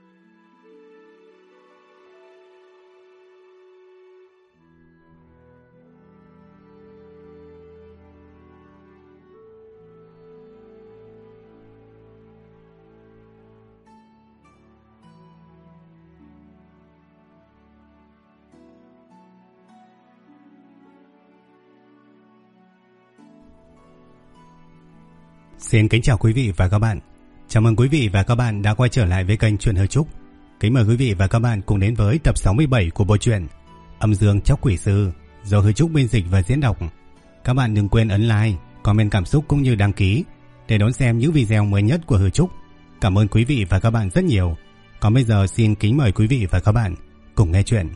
Xin kính chào quý vị và các bạn. Chào mừng quý vị và các bạn đã quay trở lại với kênh Truyện Hư Trúc. Kính mời quý vị và các bạn cùng đến với tập 67 của bộ truyện Âm Dương Chóc Quỷ Sư do Hư Trúc biên dịch và diễn đọc. Các bạn đừng quên ấn like, comment cảm xúc cũng như đăng ký để đón xem những video mới nhất của Hư Trúc. Cảm ơn quý vị và các bạn rất nhiều. Còn bây giờ xin kính mời quý vị và các bạn cùng nghe chuyện.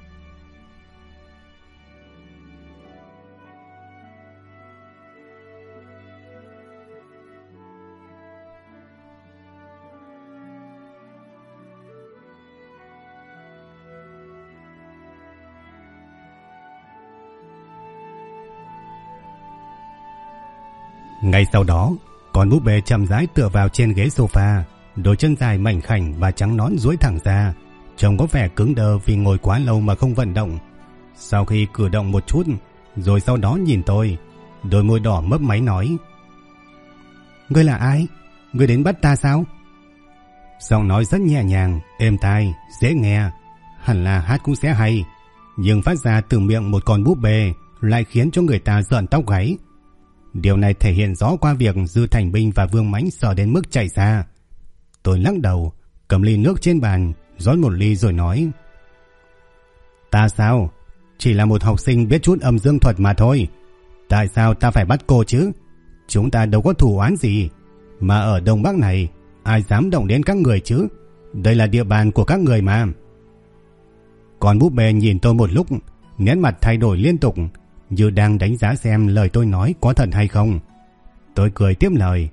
Ngay sau đó, con búp bê chậm rãi tựa vào trên ghế sofa, đôi chân dài mảnh khảnh và trắng nõn duỗi thẳng ra, trông có vẻ cứng đơ vì ngồi quá lâu mà không vận động. Sau khi cử động một chút, rồi sau đó nhìn tôi, đôi môi đỏ mấp máy nói: "Ngươi là ai? Ngươi đến bắt ta sao?" Giọng nói rất nhẹ nhàng, êm tai, dễ nghe, hẳn là hát cũng sẽ hay, nhưng phát ra từ miệng một con búp bê lại khiến cho người ta rợn tóc gáy. Điều này thể hiện rõ qua việc Dư Thành Binh và Vương Mãnh sợ đến mức chạy ra. Tôi lắc đầu, cầm ly nước trên bàn, rót một ly rồi nói: "Ta sao? Chỉ là một học sinh biết chút âm dương thuật mà thôi. Tại sao ta phải bắt cô chứ? Chúng ta đâu có thù oán gì. Mà ở Đông Bắc này, ai dám động đến các người chứ? Đây là địa bàn của các người mà." Con búp bê nhìn tôi một lúc, nét mặt thay đổi liên tục, như đang đánh giá xem lời tôi nói có thật hay không. Tôi cười tiếp lời: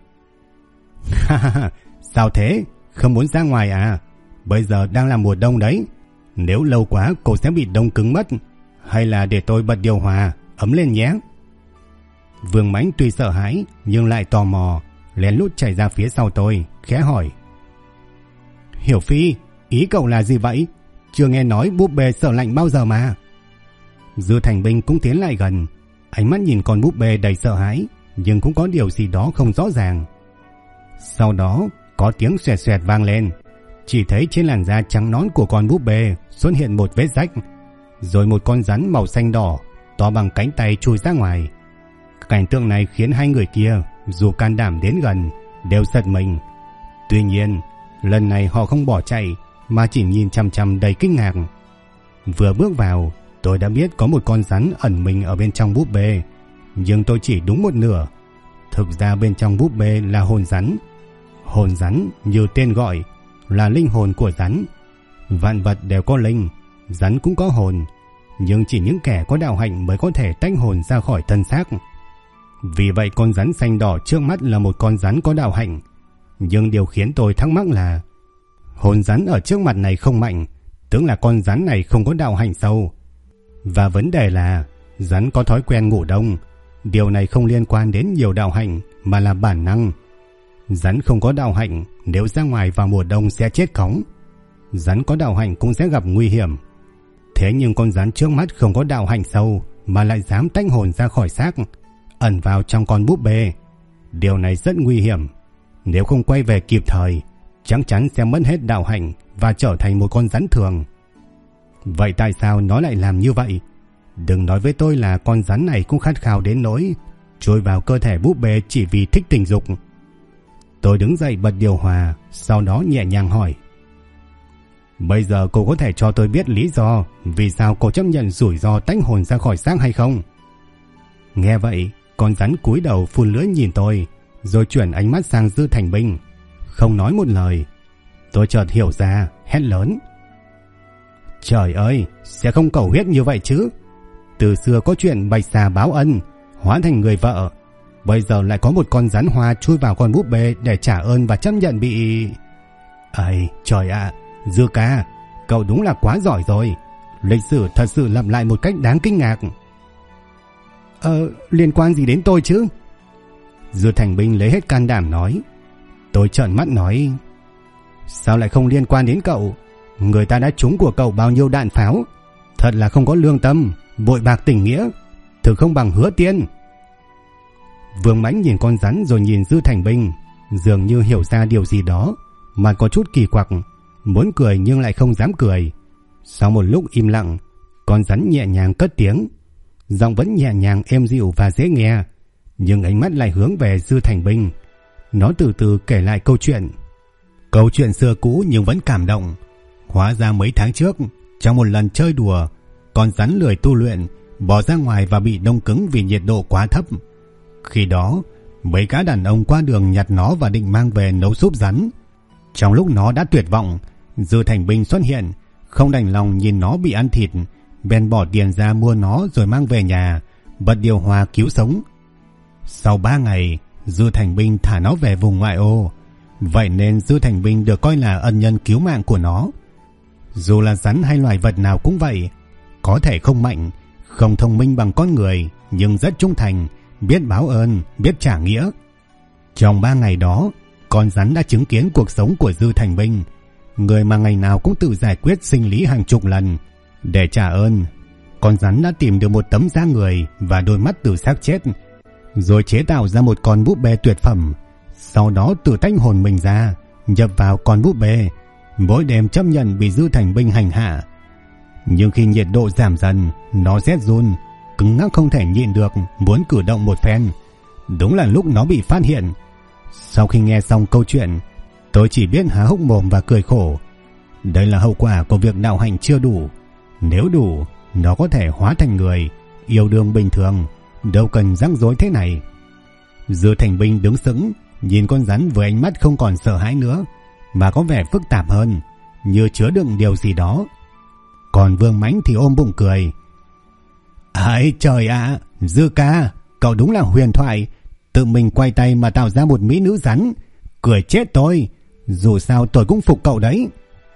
"Sao thế? Không muốn ra ngoài à? Bây giờ đang là mùa đông đấy. Nếu lâu quá cô sẽ bị đông cứng mất. Hay là để tôi bật điều hòa, ấm lên nhé." Vương Mãnh tuy sợ hãi nhưng lại tò mò, lén lút chạy ra phía sau tôi, khẽ hỏi: "Hiểu Phi, ý cậu là gì vậy? Chưa nghe nói búp bê sợ lạnh bao giờ mà." Dư Thành Binh cũng tiến lại gần, ánh mắt nhìn con búp bê đầy sợ hãi, nhưng cũng có điều gì đó không rõ ràng. Sau đó có tiếng xoẹt xoẹt vang lên, chỉ thấy trên làn da trắng nõn của con búp bê xuất hiện một vết rách, rồi một con rắn màu xanh đỏ to bằng cánh tay chui ra ngoài. Cảnh tượng này khiến hai người kia dù can đảm đến gần đều giật mình. Tuy nhiên lần này họ không bỏ chạy mà chỉ nhìn chằm chằm đầy kinh ngạc. Vừa bước vào, tôi đã biết có một con rắn ẩn mình ở bên trong búp bê, nhưng tôi chỉ đúng một nửa. Thực ra bên trong búp bê là hồn rắn. Hồn rắn như tên gọi là linh hồn của rắn. Vạn vật đều có linh, rắn cũng có hồn, nhưng chỉ những kẻ có đạo hạnh mới có thể tách hồn ra khỏi thân xác. Vì vậy con rắn xanh đỏ trước mắt là một con rắn có đạo hạnh. Nhưng điều khiến tôi thắc mắc là hồn rắn ở trước mặt này không mạnh, tức là con rắn này không có đạo hạnh sâu. Và vấn đề là rắn có thói quen ngủ đông. Điều này không liên quan đến nhiều đạo hạnh mà là bản năng. Rắn không có đạo hạnh nếu ra ngoài vào mùa đông sẽ chết cóng. Rắn có đạo hạnh cũng sẽ gặp nguy hiểm. Thế nhưng con rắn trước mắt không có đạo hạnh sâu mà lại dám tách hồn ra khỏi xác, ẩn vào trong con búp bê. Điều này rất nguy hiểm. Nếu không quay về kịp thời, chắc chắn sẽ mất hết đạo hạnh và trở thành một con rắn thường. Vậy tại sao nó lại làm như vậy? Đừng nói với tôi là con rắn này cũng khát khao đến nỗi chui vào cơ thể búp bê chỉ vì thích tình dục. Tôi đứng dậy bật điều hòa, sau đó nhẹ nhàng hỏi: "Bây giờ cô có thể cho tôi biết lý do vì sao cô chấp nhận rủi ro tách hồn ra khỏi xác hay không?" Nghe vậy, con rắn cúi đầu phun lưỡi nhìn tôi, rồi chuyển ánh mắt sang Dư Thành Binh, không nói một lời. Tôi chợt hiểu ra, hét lớn: "Trời ơi, sẽ không cầu huyết như vậy chứ. Từ xưa có chuyện bạch xà báo ân, hóa thành người vợ. Bây giờ lại có một con rắn hoa chui vào con búp bê để trả ơn và chấp nhận bị... Ây, trời ạ, Dư ca, cậu đúng là quá giỏi rồi. Lịch sử thật sự lặp lại một cách đáng kinh ngạc." Liên quan gì đến tôi chứ?" Dư Thành Binh lấy hết can đảm nói. Tôi trợn mắt nói: Sao lại không liên quan đến cậu? Người ta đã trúng của cậu bao nhiêu đạn pháo. Thật là không có lương tâm, bội bạc tình nghĩa, thực không bằng Hứa Tiên. Vương Mãnh nhìn con rắn rồi nhìn Dư Thành Binh, dường như hiểu ra điều gì đó, mà có chút kỳ quặc, muốn cười nhưng lại không dám cười. Sau một lúc im lặng, con rắn nhẹ nhàng cất tiếng, giọng vẫn nhẹ nhàng êm dịu và dễ nghe, nhưng ánh mắt lại hướng về Dư Thành Binh. Nó từ từ kể lại câu chuyện xưa cũ nhưng vẫn cảm động. Hóa ra mấy tháng trước, trong một lần chơi đùa, con rắn lười tu luyện, bỏ ra ngoài và bị đông cứng vì nhiệt độ quá thấp. Khi đó, mấy gã đàn ông qua đường nhặt nó và định mang về nấu súp rắn. Trong lúc nó đã tuyệt vọng, Dư Thành Binh xuất hiện, không đành lòng nhìn nó bị ăn thịt, bèn bỏ tiền ra mua nó rồi mang về nhà, bật điều hòa cứu sống. Sau 3 ngày, Dư Thành Binh thả nó về vùng ngoại ô, vậy nên Dư Thành Binh được coi là ân nhân cứu mạng của nó. Dù là rắn hay loài vật nào cũng vậy, có thể không mạnh, không thông minh bằng con người, nhưng rất trung thành, biết báo ơn, biết trả nghĩa. Trong 3 ngày đó, con rắn đã chứng kiến cuộc sống của Dư Thành Binh, người mà ngày nào cũng tự giải quyết sinh lý hàng chục lần. Để trả ơn, con rắn đã tìm được một tấm da người và đôi mắt từ xác chết, rồi chế tạo ra một con búp bê tuyệt phẩm. Sau đó tự tách hồn mình ra, nhập vào con búp bê, mỗi đêm chấp nhận bị Dư Thành Binh hành hạ. Nhưng khi nhiệt độ giảm dần, nó rét run, cứng ngắc không thể nhịn được, muốn cử động một phen. Đúng là lúc nó bị phát hiện. Sau khi nghe xong câu chuyện, tôi chỉ biết há hốc mồm và cười khổ. Đây là hậu quả của việc đạo hạnh chưa đủ. Nếu đủ, nó có thể hóa thành người, yêu đương bình thường, đâu cần rắc rối thế này. Dư Thành Binh đứng sững, nhìn con rắn với ánh mắt không còn sợ hãi nữa, mà có vẻ phức tạp hơn, như chứa đựng điều gì đó. Còn Vương Mãnh thì ôm bụng cười. Ây trời ạ, Dư ca, cậu đúng là huyền thoại, tự mình quay tay mà tạo ra một mỹ nữ rắn, cười chết tôi. Dù sao tôi cũng phục cậu đấy.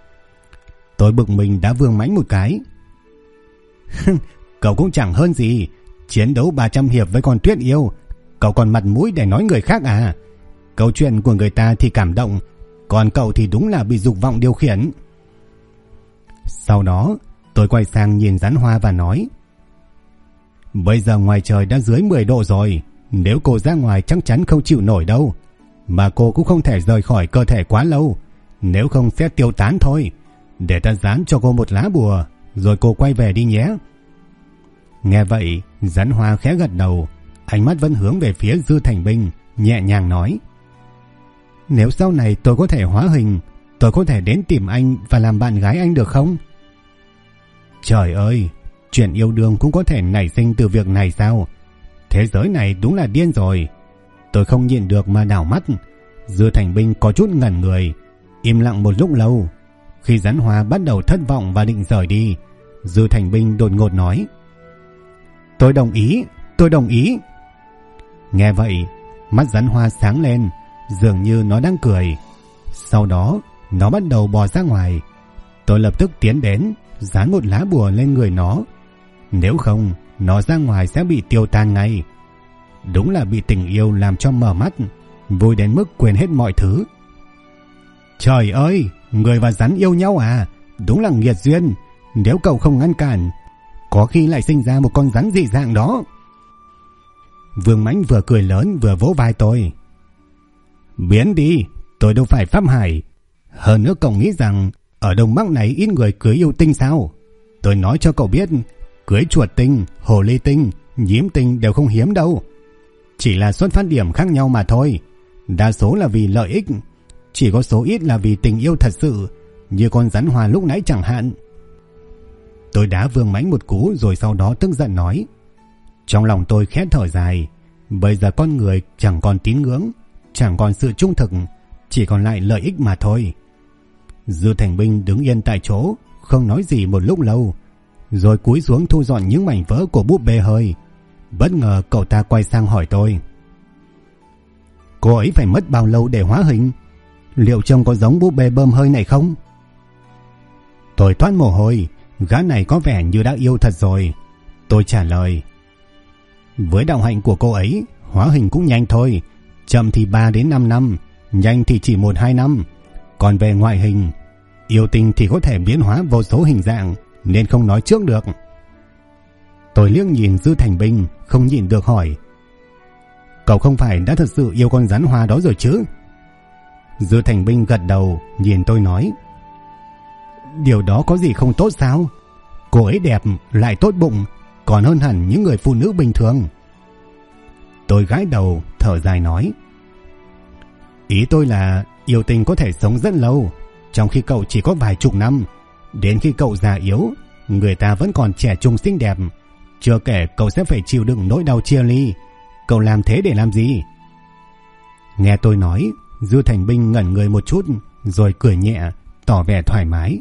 Tôi bực mình đá Vương Mãnh một cái. Cậu cũng chẳng hơn gì, chiến đấu 300 hiệp với con Tuyết Yêu, cậu còn mặt mũi để nói người khác à? Câu chuyện của người ta thì cảm động, còn cậu thì đúng là bị dục vọng điều khiển. Sau đó tôi quay sang nhìn rắn hoa và nói, bây giờ ngoài trời đã dưới 10 độ rồi, nếu cô ra ngoài chắc chắn không chịu nổi đâu. Mà cô cũng không thể rời khỏi cơ thể quá lâu, nếu không sẽ tiêu tán thôi. Để ta dán cho cô một lá bùa, rồi cô quay về đi nhé. Nghe vậy, rắn hoa khẽ gật đầu, ánh mắt vẫn hướng về phía Dư Thành Binh, nhẹ nhàng nói, nếu sau này tôi có thể hóa hình, tôi có thể đến tìm anh và làm bạn gái anh được không? Trời ơi, chuyện yêu đương cũng có thể nảy sinh từ việc này sao? Thế giới này đúng là điên rồi. Tôi không nhịn được mà đảo mắt. Dư Thành Binh có chút ngẩn người, im lặng một lúc lâu. Khi rắn hoa bắt đầu thất vọng và định rời đi, Dư Thành Binh đột ngột nói, tôi đồng ý. Nghe vậy, mắt rắn hoa sáng lên, dường như nó đang cười. Sau đó nó bắt đầu bò ra ngoài. Tôi lập tức tiến đến, dán một lá bùa lên người nó. Nếu không, nó ra ngoài sẽ bị tiêu tan ngay. Đúng là bị tình yêu làm cho mở mắt, vui đến mức quên hết mọi thứ. Trời ơi, người và rắn yêu nhau à? Đúng là nghiệt duyên. Nếu cậu không ngăn cản, có khi lại sinh ra một con rắn dị dạng đó. Vương Mãnh vừa cười lớn vừa vỗ vai tôi. Biến đi, tôi đâu phải pháp hải. Hơn nữa cậu nghĩ rằng ở Đông Bắc này ít người cưới yêu tinh sao? Tôi nói cho cậu biết, cưới chuột tinh, hồ ly tinh, nhím tinh đều không hiếm đâu. Chỉ là xuất phát điểm khác nhau mà thôi. Đa số là vì lợi ích, chỉ có số ít là vì tình yêu thật sự, như con rắn hoa lúc nãy chẳng hạn. Tôi đá Vương Mãnh một cú rồi sau đó tức giận nói. Trong lòng tôi khẽ thở dài. Bây giờ con người chẳng còn tín ngưỡng, chẳng còn sự trung thực, chỉ còn lại lợi ích mà thôi. Dư Thành Binh đứng yên tại chỗ, không nói gì một lúc lâu, rồi cúi xuống thu dọn những mảnh vỡ của búp bê hơi. Bất ngờ cậu ta quay sang hỏi tôi, cô ấy phải mất bao lâu để hóa hình? Liệu trông có giống búp bê bơm hơi này không? Tôi toát mồ hôi, gã này có vẻ như đã yêu thật rồi. Tôi trả lời, với đạo hạnh của cô ấy, hóa hình cũng nhanh thôi. Chậm thì 3 đến 5 năm, nhanh thì chỉ 1-2 năm. Còn về ngoại hình, yêu tinh thì có thể biến hóa vô số hình dạng, nên không nói trước được. Tôi liếc nhìn Dư Thành Binh, không nhịn được hỏi: Cậu không phải đã thật sự yêu con rắn hoa đó rồi chứ? Dư Thành Binh gật đầu, nhìn tôi nói: Điều đó có gì không tốt sao? Cô ấy đẹp, lại tốt bụng, còn hơn hẳn những người phụ nữ bình thường. Tôi gãi đầu, thở dài nói: Ý tôi là yêu tinh có thể sống rất lâu, trong khi cậu chỉ có vài chục năm. Đến khi cậu già yếu, người ta vẫn còn trẻ trung xinh đẹp. Chưa kể cậu sẽ phải chịu đựng nỗi đau chia ly. Cậu làm thế để làm gì? Nghe tôi nói, Dư Thành Binh ngẩn người một chút, rồi cười nhẹ, tỏ vẻ thoải mái.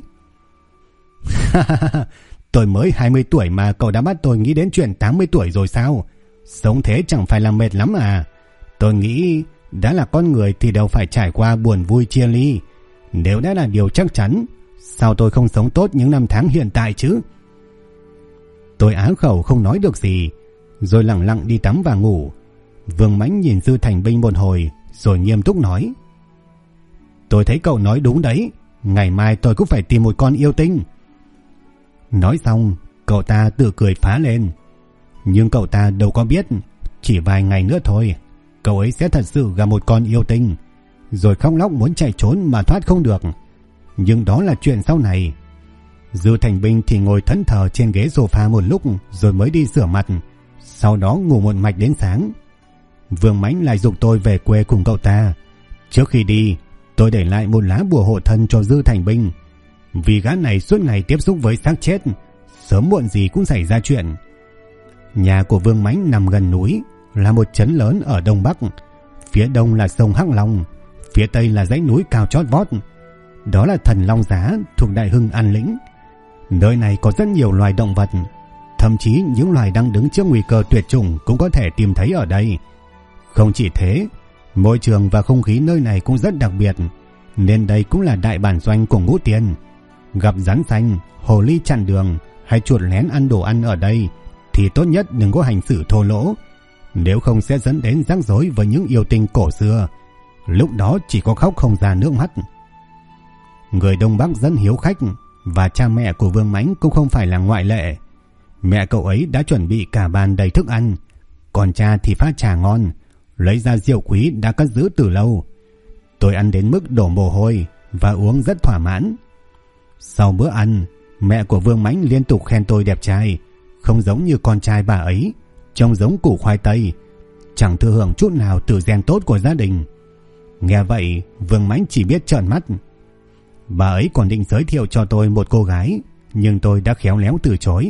Tôi mới 20 tuổi mà cậu đã bắt tôi nghĩ đến chuyện 80 tuổi rồi sao? Sống thế chẳng phải là mệt lắm à? Tôi nghĩ đã là con người thì đều phải trải qua buồn vui chia ly. Nếu đã là điều chắc chắn, sao tôi không sống tốt những năm tháng hiện tại chứ? Tôi á khẩu không nói được gì, rồi lẳng lặng đi tắm và ngủ. Vương Mãnh nhìn Dư Thành Binh một hồi, rồi nghiêm túc nói: Tôi thấy cậu nói đúng đấy, ngày mai tôi cũng phải tìm một con yêu tinh. Nói xong, cậu ta tự cười phá lên. Nhưng cậu ta đâu có biết, chỉ vài ngày nữa thôi, cậu ấy sẽ thật sự gặp một con yêu tinh, rồi khóc lóc muốn chạy trốn mà thoát không được. Nhưng đó là chuyện sau này. Dư Thành Binh thì ngồi thẫn thờ trên ghế sofa một lúc, rồi mới đi rửa mặt, sau đó ngủ một mạch đến sáng. Vương Mãnh lại giục tôi về quê cùng cậu ta. Trước khi đi, tôi để lại một lá bùa hộ thân cho Dư Thành Binh, vì gã này suốt ngày tiếp xúc với xác chết, sớm muộn gì cũng xảy ra chuyện. Nhà của Vương Mãnh nằm gần núi, là một trấn lớn ở Đông Bắc. Phía đông là sông Hắc Long, phía tây là dãy núi cao chót vót. Đó là Thần Long Giá thuộc Đại Hưng An Lĩnh. Nơi này có rất nhiều loài động vật, thậm chí những loài đang đứng trước nguy cơ tuyệt chủng cũng có thể tìm thấy ở đây. Không chỉ thế, môi trường và không khí nơi này cũng rất đặc biệt, nên đây cũng là đại bản doanh của Ngũ Tiên. Gặp rắn xanh, hồ ly chặn đường hay chuột lén ăn đồ ăn ở đây thì tốt nhất đừng có hành xử thô lỗ, nếu không sẽ dẫn đến rắc rối với những yêu tinh cổ xưa. Lúc đó chỉ có khóc không ra nước mắt. Người Đông Bắc rất hiếu khách, và cha mẹ của Vương Mãnh cũng không phải là ngoại lệ. Mẹ cậu ấy đã chuẩn bị cả bàn đầy thức ăn, còn cha thì pha trà ngon, lấy ra rượu quý đã cất giữ từ lâu. Tôi ăn đến mức đổ mồ hôi và uống rất thỏa mãn. Sau bữa ăn, mẹ của Vương Mãnh liên tục khen tôi đẹp trai, không giống như con trai bà ấy, trông giống củ khoai tây, chẳng thừa hưởng chút nào từ gen tốt của gia đình. Nghe vậy, Vương Mãnh chỉ biết trợn mắt. Bà ấy còn định giới thiệu cho tôi một cô gái, nhưng tôi đã khéo léo từ chối.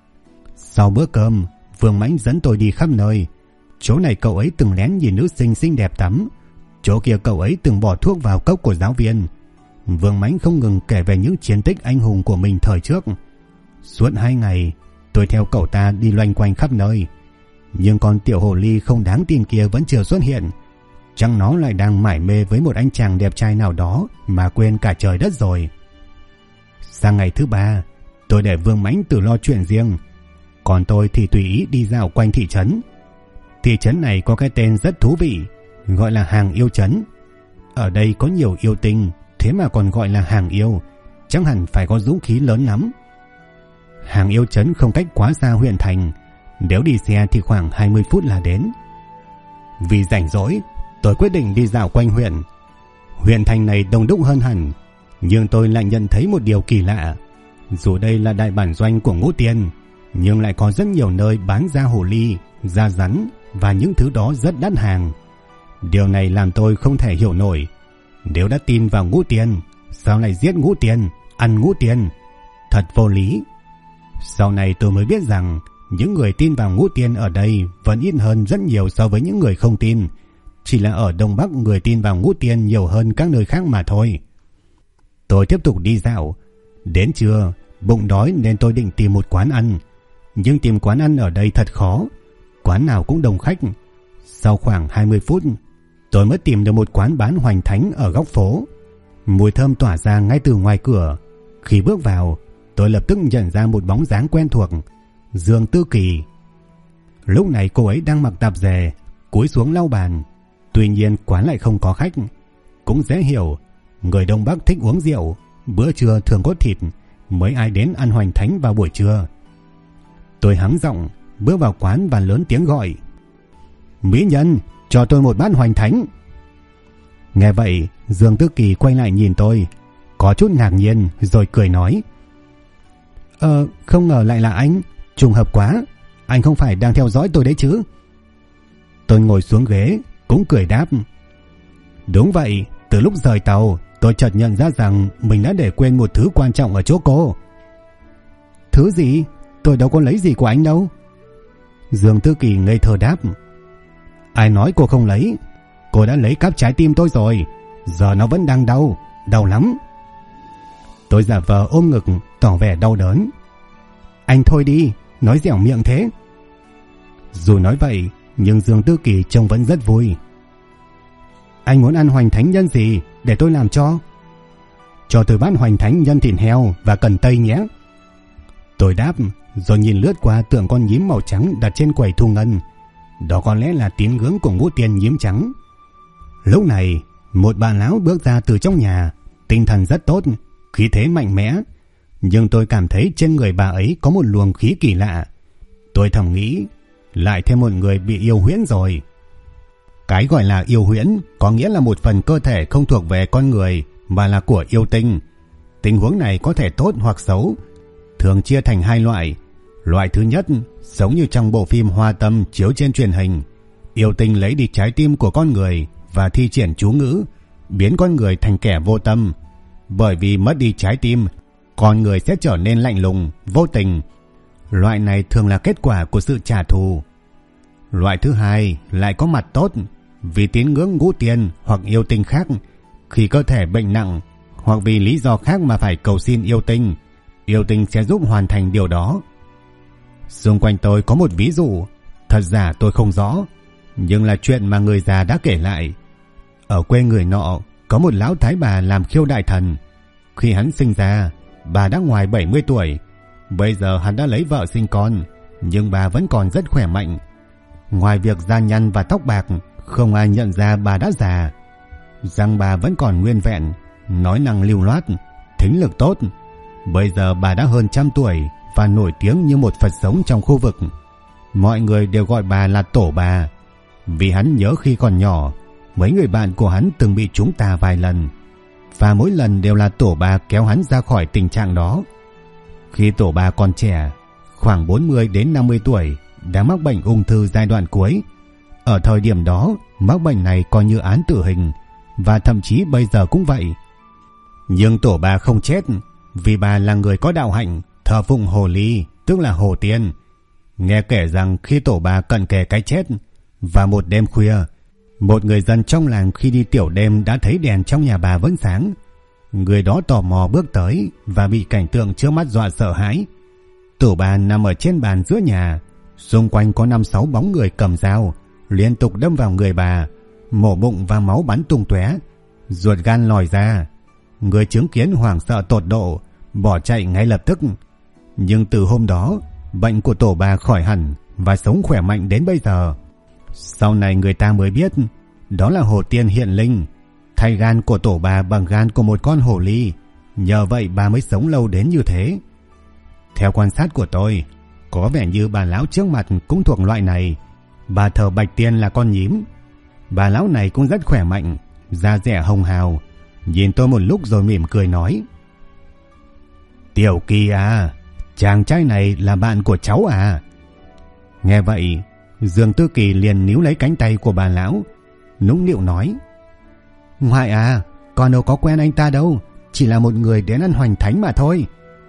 Sau bữa cơm, Vương Mãnh dẫn tôi đi khắp nơi. Chỗ này cậu ấy từng lén nhìn nữ sinh xinh đẹp tắm, chỗ kia cậu ấy từng bỏ thuốc vào cốc của giáo viên. Vương Mãnh không ngừng kể về những chiến tích anh hùng của mình thời trước. Suốt 2 ngày, tôi theo cậu ta đi loanh quanh khắp nơi, nhưng con tiểu hồ ly không đáng tin kia vẫn chưa xuất hiện. Chắc nó lại đang mải mê với một anh chàng đẹp trai nào đó mà quên cả trời đất rồi. Sang ngày thứ 3, tôi để Vương Mãnh tự lo chuyện riêng, còn tôi thì tùy ý đi dạo quanh thị trấn. Thị trấn này có cái tên rất thú vị, gọi là Hàng Yêu Trấn. Ở đây có nhiều yêu tinh, thế mà còn gọi là Hàng Yêu, chắc hẳn phải có dũng khí lớn lắm. Hàng Yêu Trấn không cách quá xa huyện thành, nếu đi xe thì khoảng 20 phút là đến. Vì rảnh rỗi, tôi quyết định đi dạo quanh huyện. Huyện thành này đông đúc hơn hẳn, nhưng tôi lại nhận thấy một điều kỳ lạ. Dù đây là đại bản doanh của Ngũ Tiên, nhưng lại có rất nhiều nơi bán da hồ ly, da rắn và những thứ đó rất đắt hàng. Điều này làm tôi không thể hiểu nổi. Nếu đã tin vào Ngũ Tiên, sao lại giết Ngũ Tiên, ăn Ngũ Tiên? Thật vô lý. Sau này tôi mới biết rằng những người tin vào Ngũ Tiên ở đây vẫn ít hơn rất nhiều so với những người không tin. Chỉ là ở Đông Bắc người tin vào Ngũ Tiên nhiều hơn các nơi khác mà thôi. Tôi tiếp tục đi dạo. Đến trưa, bụng đói nên tôi định tìm một quán ăn. Nhưng tìm quán ăn ở đây thật khó, quán nào cũng đông khách. Sau khoảng 20 phút, tôi mới tìm được một quán bán hoành thánh ở góc phố. Mùi thơm tỏa ra ngay từ ngoài cửa. Khi bước vào, tôi lập tức nhận ra một bóng dáng quen thuộc, Dương Tư Kỳ. Lúc này cô ấy đang mặc tạp dề, cúi xuống lau bàn. Tuy nhiên quán lại không có khách. Cũng dễ hiểu, Người Đông Bắc thích uống rượu, bữa trưa thường có thịt, mấy ai đến ăn hoành thánh vào buổi trưa. Tôi hắng giọng bước vào quán và lớn tiếng gọi: Mỹ nhân, cho tôi một bát hoành thánh. Nghe vậy, Dương Tư Kỳ quay lại nhìn tôi, có chút ngạc nhiên rồi cười nói: Không ngờ lại là anh, trùng hợp quá, anh không phải đang theo dõi tôi đấy chứ? Tôi ngồi xuống ghế cũng cười đáp: Đúng vậy, từ lúc rời tàu tôi chợt nhận ra rằng mình đã để quên một thứ quan trọng ở chỗ cô. Thứ gì? Tôi đâu có lấy gì của anh đâu. Dương Tư Kỳ ngây thơ đáp: Ai nói cô không lấy? Cô đã lấy cắp trái tim tôi rồi, giờ nó vẫn đang đau, đau lắm. Tôi giả vờ ôm ngực tỏ vẻ đau đớn. Anh thôi đi, nói dẻo miệng thế. Dù nói vậy nhưng Dương Tư Kỳ trông vẫn rất vui. Anh muốn ăn hoành thánh nhân gì để tôi làm cho? Cho tôi bát hoành thánh nhân thịt heo và cần tây nhé. Tôi đáp rồi nhìn lướt qua tượng con nhím màu trắng đặt trên quầy thu ngân. Đó có lẽ là tín ngưỡng của ngũ tiên nhím trắng. Lúc này một bà lão bước ra từ trong nhà, tinh thần rất tốt, khí thế mạnh mẽ. Nhưng tôi cảm thấy trên người bà ấy có một luồng khí kỳ lạ. Tôi thầm nghĩ lại thêm một người bị yêu huyễn rồi. Cái gọi là yêu huyễn có nghĩa là một phần cơ thể không thuộc về con người mà là của yêu tinh. Tình huống này có thể tốt hoặc xấu, thường chia thành hai loại. Loại thứ nhất, giống như trong bộ phim Hoa Tâm chiếu trên truyền hình, yêu tinh lấy đi trái tim của con người và thi triển chú ngữ, biến con người thành kẻ vô tâm. Bởi vì mất đi trái tim, con người sẽ trở nên lạnh lùng, vô tình. Loại này thường là kết quả của sự trả thù. Loại thứ hai lại có mặt tốt, vì tín ngưỡng ngũ tiên hoặc yêu tinh khác, khi cơ thể bệnh nặng hoặc vì lý do khác mà phải cầu xin yêu tinh sẽ giúp hoàn thành điều đó. Xung quanh tôi có một ví dụ, thật giả tôi không rõ, nhưng là chuyện mà người già đã kể lại. Ở quê người nọ có một lão thái bà làm khiêu đại thần. Khi hắn sinh ra, bà đã ngoài 70 tuổi. Bây giờ hắn đã lấy vợ sinh con, nhưng bà vẫn còn rất khỏe mạnh. Ngoài việc da nhăn và tóc bạc, không ai nhận ra bà đã già. Răng bà vẫn còn nguyên vẹn, nói năng lưu loát, thính lực tốt. Bây giờ bà đã hơn 100 tuổi và nổi tiếng như một Phật sống trong khu vực. Mọi người đều gọi bà là tổ bà. Vì hắn nhớ khi còn nhỏ, mấy người bạn của hắn từng bị trúng tà vài lần, và mỗi lần đều là tổ bà kéo hắn ra khỏi tình trạng đó. Khi tổ bà còn trẻ, khoảng 40 đến 50 tuổi, đã mắc bệnh ung thư giai đoạn cuối. Ở thời điểm đó, mắc bệnh này coi như án tử hình, và thậm chí bây giờ cũng vậy. Nhưng tổ bà không chết, vì bà là người có đạo hạnh, thờ phụng hồ ly, tức là hồ tiên. Nghe kể rằng khi tổ bà cận kề cái chết, và một đêm khuya, một người dân trong làng khi đi tiểu đêm đã thấy đèn trong nhà bà vẫn sáng. Người đó tò mò bước tới và bị cảnh tượng trước mắt dọa sợ hãi. Tổ bà nằm ở trên bàn giữa nhà, xung quanh có 5-6 bóng người cầm dao liên tục đâm vào người bà, mổ bụng và máu bắn tung tóe, ruột gan lòi ra. Người chứng kiến hoảng sợ tột độ, bỏ chạy ngay lập tức. Nhưng từ hôm đó, bệnh của tổ bà khỏi hẳn và sống khỏe mạnh đến bây giờ. Sau này người ta mới biết đó là hồ tiên hiện linh, thay gan của tổ bà bằng gan của một con hồ ly. Nhờ vậy bà mới sống lâu đến như thế. Theo quan sát của tôi, có vẻ như bà lão trước mặt cũng thuộc loại này. Bà thờ Bạch Tiên là con nhím. Bà lão này cũng rất khỏe mạnh, da dẻ hồng hào, nhìn tôi một lúc rồi mỉm cười nói: Tiểu Kỳ à, chàng trai này là bạn của cháu à? Nghe vậy, Dương Tư Kỳ liền níu lấy cánh tay của bà lão, nũng nịu nói: Ngoại à, con đâu có quen anh ta đâu, chỉ là một người đến ăn hoành thánh mà thôi.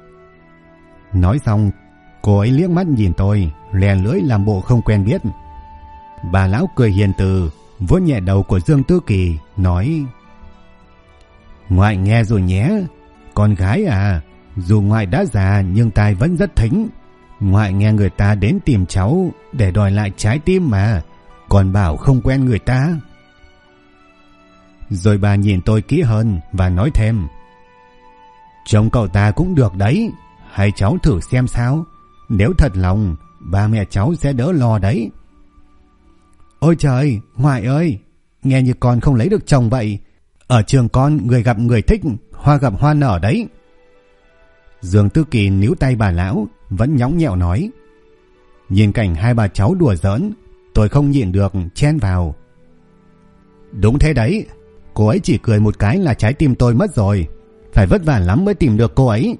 Nói xong, cô ấy liếc mắt nhìn tôi, lè lưỡi làm bộ không quen biết. Bà lão cười hiền từ, vuốt nhẹ đầu của Dương Tư Kỳ, nói: Ngoại nghe rồi nhé, con gái à, dù ngoại đã già nhưng tai vẫn rất thính. Ngoại nghe người ta đến tìm cháu để đòi lại trái tim mà, còn bảo không quen người ta. Rồi bà nhìn tôi kỹ hơn và nói thêm: Trông cậu ta cũng được đấy, hay cháu thử xem sao. Nếu thật lòng, ba mẹ cháu sẽ đỡ lo đấy. Ôi trời, ngoại ơi, nghe như con không lấy được chồng vậy. Ở trường con người gặp người thích, hoa gặp hoa nở đấy. Dương Tư Kỳ níu tay bà lão, vẫn nhõng nhẽo nói. Nhìn cảnh hai bà cháu đùa giỡn, tôi không nhịn được chen vào. Đúng thế đấy, cô ấy chỉ cười một cái là trái tim tôi mất rồi. Phải vất vả lắm mới tìm được cô ấy.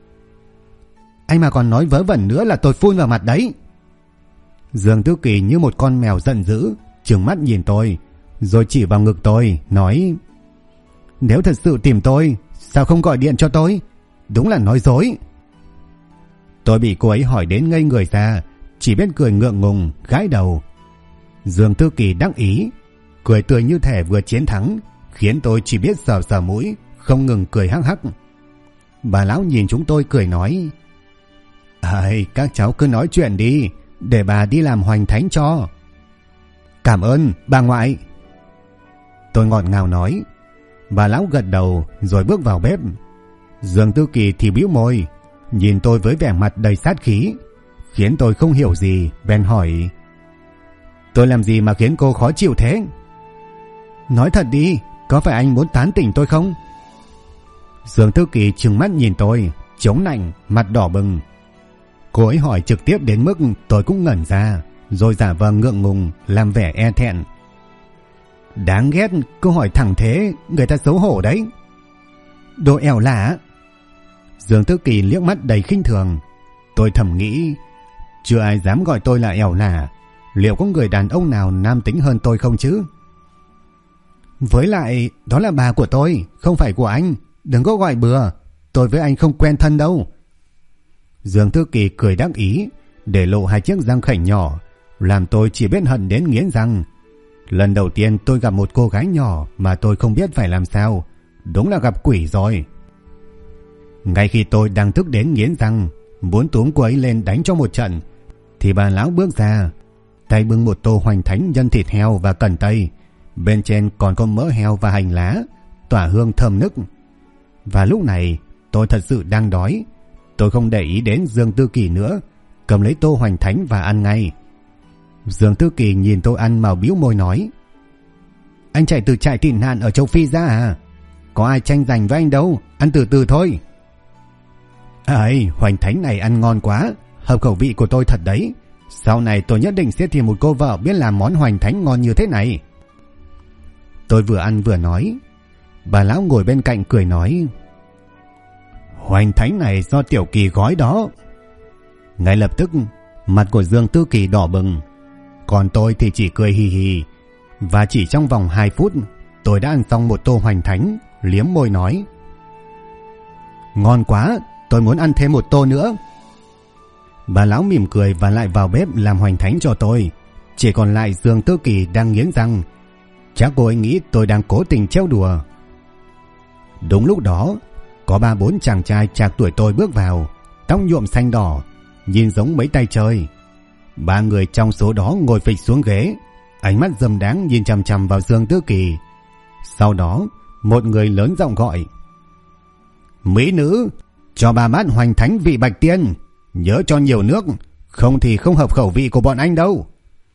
Anh mà còn nói vớ vẩn nữa là tôi phun vào mặt đấy. Dương Tư Kỳ như một con mèo giận dữ, trừng mắt nhìn tôi, rồi chỉ vào ngực tôi, nói. Nếu thật sự tìm tôi, sao không gọi điện cho tôi? Đúng là nói dối. Tôi bị cô ấy hỏi đến ngây người ra, chỉ biết cười ngượng ngùng, gãi đầu. Dương Tư Kỳ đắc ý, cười tươi như thể vừa chiến thắng, khiến tôi chỉ biết sờ sờ mũi, không ngừng cười hắc hắc. Bà lão nhìn chúng tôi cười nói. Các cháu cứ nói chuyện đi, để bà đi làm hoành thánh cho. Cảm ơn bà ngoại. Tôi ngọt ngào nói. Bà lão gật đầu rồi bước vào bếp. Dương Tư Kỳ thì bĩu môi, nhìn tôi với vẻ mặt đầy sát khí, khiến tôi không hiểu gì, bèn hỏi. Tôi làm gì mà khiến cô khó chịu thế? Nói thật đi, có phải anh muốn tán tỉnh tôi không? Dương Tư Kỳ trừng mắt nhìn tôi, chống nạnh, mặt đỏ bừng. Cô ấy hỏi trực tiếp đến mức tôi cũng ngẩn ra, rồi giả vờ ngượng ngùng, làm vẻ e thẹn. Đáng ghét, cô hỏi thẳng thế, người ta xấu hổ đấy. Đồ ẻo lả. Dương Tư Kỳ liếc mắt đầy khinh thường. Tôi thầm nghĩ, chưa ai dám gọi tôi là ẻo lả. Liệu có người đàn ông nào nam tính hơn tôi không chứ? Với lại, đó là bà của tôi, không phải của anh. Đừng có gọi bừa, tôi với anh không quen thân đâu. Dương Tư Kỳ cười đắc ý, để lộ hai chiếc răng khểnh nhỏ, làm tôi chỉ biết hận đến nghiến răng. Lần đầu tiên tôi gặp một cô gái nhỏ mà tôi không biết phải làm sao. Đúng là gặp quỷ rồi. Ngay khi tôi đang tức đến nghiến răng, muốn túm cô ấy lên đánh cho một trận, thì bà lão bước ra, tay bưng một tô hoành thánh nhân thịt heo và cần tây, bên trên còn có mỡ heo và hành lá, tỏa hương thơm nức. Và lúc này tôi thật sự đang đói. Tôi không để ý đến Dương Tư Kỳ nữa, cầm lấy tô hoành thánh và ăn ngay. Dương Tư Kỳ nhìn tôi ăn mà bĩu môi nói. Anh chạy từ trại tị nạn ở châu Phi ra à? Có ai tranh giành với anh đâu, ăn từ từ thôi. Hoành thánh này ăn ngon quá, hợp khẩu vị của tôi thật đấy. Sau này tôi nhất định sẽ tìm một cô vợ biết làm món hoành thánh ngon như thế này. Tôi vừa ăn vừa nói. Bà lão ngồi bên cạnh cười nói. Hoành thánh này do Tiểu Kỳ gói đó. Ngay lập tức mặt của Dương Tư Kỳ đỏ bừng, còn tôi thì chỉ cười hì hì. Và chỉ trong vòng 2 phút tôi đã ăn xong một tô hoành thánh, liếm môi nói. Ngon quá, tôi muốn ăn thêm một tô nữa. Bà lão mỉm cười và lại vào bếp làm hoành thánh cho tôi. Chỉ còn lại Dương Tư Kỳ đang nghiến răng. Chắc cô ấy nghĩ tôi đang cố tình trêu đùa. Đúng lúc đó, có 3-4 chàng trai trạc tuổi tôi bước vào, tóc nhuộm xanh đỏ, nhìn giống mấy tay chơi. 3 người trong số đó ngồi phịch xuống ghế, ánh mắt dâm đáng nhìn chằm chằm vào Dương Tư Kỳ. Sau đó, một người lớn giọng gọi. Mỹ nữ, cho 3 bát hoành thánh vị bạch tiên, nhớ cho nhiều nước, không thì không hợp khẩu vị của bọn anh đâu.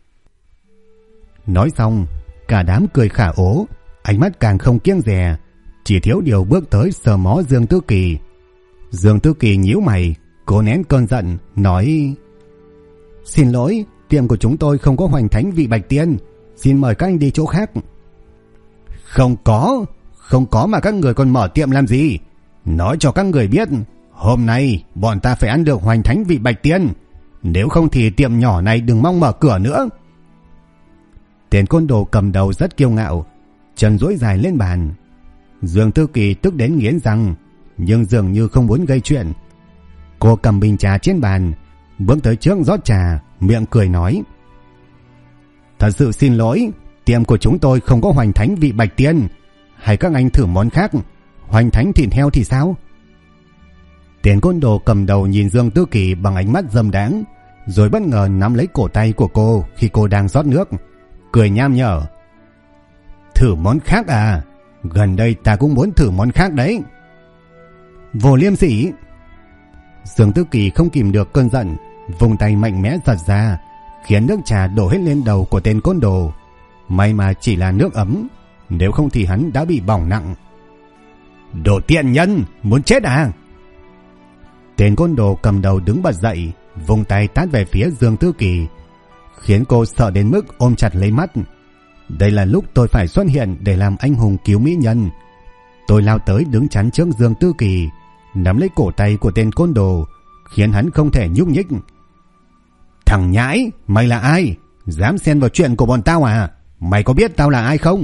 Nói xong, cả đám cười khả ố, ánh mắt càng không kiêng dè, chỉ thiếu điều bước tới sờ mó Dương Tư Kỳ. Dương Tư Kỳ nhíu mày, cố nén cơn giận, nói. Xin lỗi, tiệm của chúng tôi không có hoành thánh vị bạch tiên, xin mời các anh đi chỗ khác. Không có mà các người còn mở tiệm làm gì? Nói cho các người biết, hôm nay bọn ta phải ăn được hoành thánh vị bạch tiên, nếu không thì tiệm nhỏ này đừng mong mở cửa nữa. Tên côn đồ cầm đầu rất kiêu ngạo, chân duỗi dài lên bàn. Dương Tư Kỳ tức đến nghiến răng, nhưng dường như không muốn gây chuyện. Cô cầm bình trà trên bàn, bước tới trước rót trà, miệng cười nói. Thật sự xin lỗi, tiệm của chúng tôi không có hoành thánh vị bạch tiên. Hay các anh thử món khác, hoành thánh thịt heo thì sao? Tên côn đồ cầm đầu nhìn Dương Tư Kỳ bằng ánh mắt dâm đáng, rồi bất ngờ nắm lấy cổ tay của cô khi cô đang rót nước, cười nham nhở. Thử món khác à? Gần đây ta cũng muốn thử món khác đấy. Vô liêm sỉ. Dương Tư Kỳ không kìm được cơn giận, vùng tay mạnh mẽ giật ra, khiến nước trà đổ hết lên đầu của tên côn đồ. May mà chỉ là nước ấm, nếu không thì hắn đã bị bỏng nặng. Đồ tiện nhân, muốn chết à? Tên côn đồ cầm đầu đứng bật dậy, vung tay tát về phía Dương Tư Kỳ, khiến cô sợ đến mức ôm chặt lấy mắt. Đây là lúc tôi phải xuất hiện để làm anh hùng cứu mỹ nhân. Tôi lao tới đứng chắn trước Dương Tư Kỳ, nắm lấy cổ tay của tên côn đồ, khiến hắn không thể nhúc nhích. Thằng nhãi, mày là ai? Dám xen vào chuyện của bọn tao à? Mày có biết tao là ai không?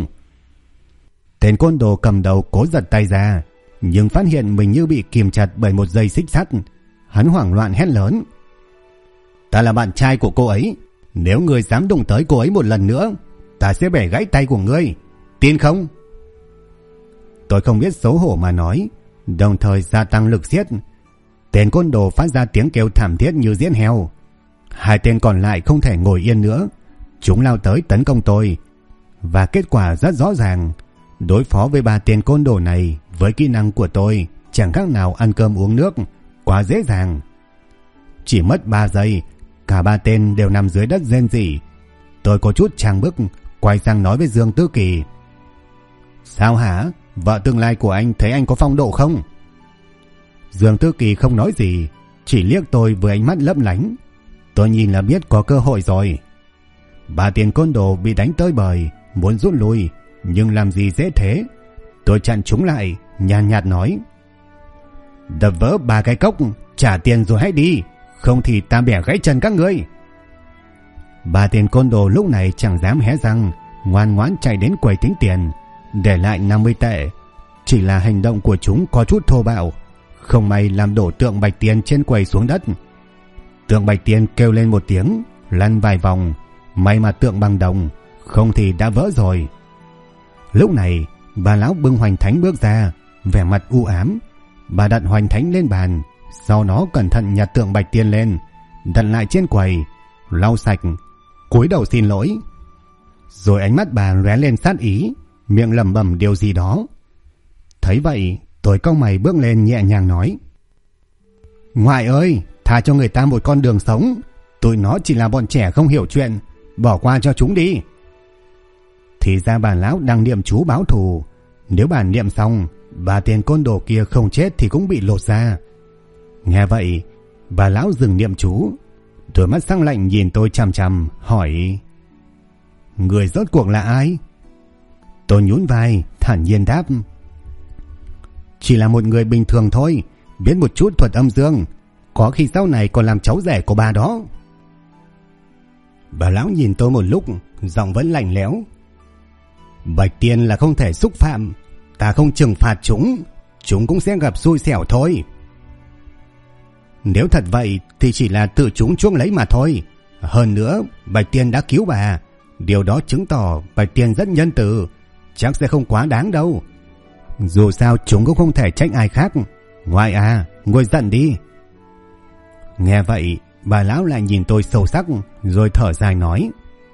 Tên côn đồ cầm đầu cố giật tay ra, nhưng phát hiện mình như bị kìm chặt bởi một dây xích sắt. Hắn hoảng loạn hét lớn. Ta là bạn trai của cô ấy. Nếu ngươi dám đụng tới cô ấy một lần nữa, ta sẽ bẻ gãy tay của ngươi. Tin không? Tôi không biết xấu hổ mà nói, đồng thời gia tăng lực siết. Tên côn đồ phát ra tiếng kêu thảm thiết như giết heo. Hai tên còn lại không thể ngồi yên nữa, chúng lao tới tấn công tôi. Và kết quả rất rõ ràng. Đối phó với 3 tên côn đồ này với kỹ năng của tôi chẳng khác nào ăn cơm uống nước, quá dễ dàng. Chỉ mất 3 giây, cả 3 tên đều nằm dưới đất rên rỉ. Tôi có chút trang bức, quay sang nói với Dương Tư Kỳ. Sao hả? Vợ tương lai của anh thấy anh có phong độ không? Dương Tư Kỳ không nói gì, chỉ liếc tôi với ánh mắt lấp lánh. Tôi nhìn là biết có cơ hội rồi. 3 tên côn đồ bị đánh tơi bời, muốn rút lui, nhưng làm gì dễ thế. Tôi chặn chúng lại, nhàn nhạt nói. Đập vỡ 3 cái cốc, trả tiền rồi hãy đi, không thì ta bẻ gãy chân các ngươi. 3 tên côn đồ lúc này chẳng dám hé răng, ngoan ngoãn chạy đến quầy tính tiền, để lại 50 tệ. Chỉ là hành động của chúng có chút thô bạo, không may làm đổ tượng bạch tiền trên quầy xuống đất. Tượng bạch tiền kêu lên một tiếng, lăn vài vòng. May mà tượng bằng đồng, không thì đã vỡ rồi. Lúc này bà lão bưng hoành thánh bước ra, vẻ mặt u ám. Bà đặt hoành thánh lên bàn, sau đó cẩn thận nhặt tượng bạch tiên lên, đặt lại trên quầy, lau sạch, cúi đầu xin lỗi. Rồi ánh mắt bà lóe lên sát ý, miệng lẩm bẩm điều gì đó. Thấy vậy, tôi cau mày bước lên nhẹ nhàng nói. Ngoại ơi, tha cho người ta một con đường sống. Tụi nó chỉ là bọn trẻ không hiểu chuyện, bỏ qua cho chúng đi. Thì ra bà lão đang niệm chú báo thù. Nếu bà niệm xong, 3 tên côn đồ kia không chết thì cũng bị lột ra. Nghe vậy, bà lão dừng niệm chú, đôi mắt sắc lạnh nhìn tôi chằm chằm, hỏi. Người rốt cuộc là ai? Tôi nhún vai, thản nhiên đáp. Chỉ là một người bình thường thôi, biết một chút thuật âm dương, có khi sau này còn làm cháu rể của bà đó. Bà lão nhìn tôi một lúc, giọng vẫn lạnh lẽo. Bạch tiên là không thể xúc phạm, ta không trừng phạt chúng cũng sẽ gặp xui xẻo thôi. Nếu thật vậy thì chỉ là tự chúng chuốc lấy mà thôi. Hơn nữa, Bạch tiên đã cứu bà, điều đó chứng tỏ Bạch tiên rất nhân từ, chắc sẽ không quá đáng đâu. Dù sao chúng cũng không thể trách ai khác. Ngoại à, ngồi giận đi. Nghe vậy, bà lão lại nhìn tôi sâu sắc, rồi thở dài nói.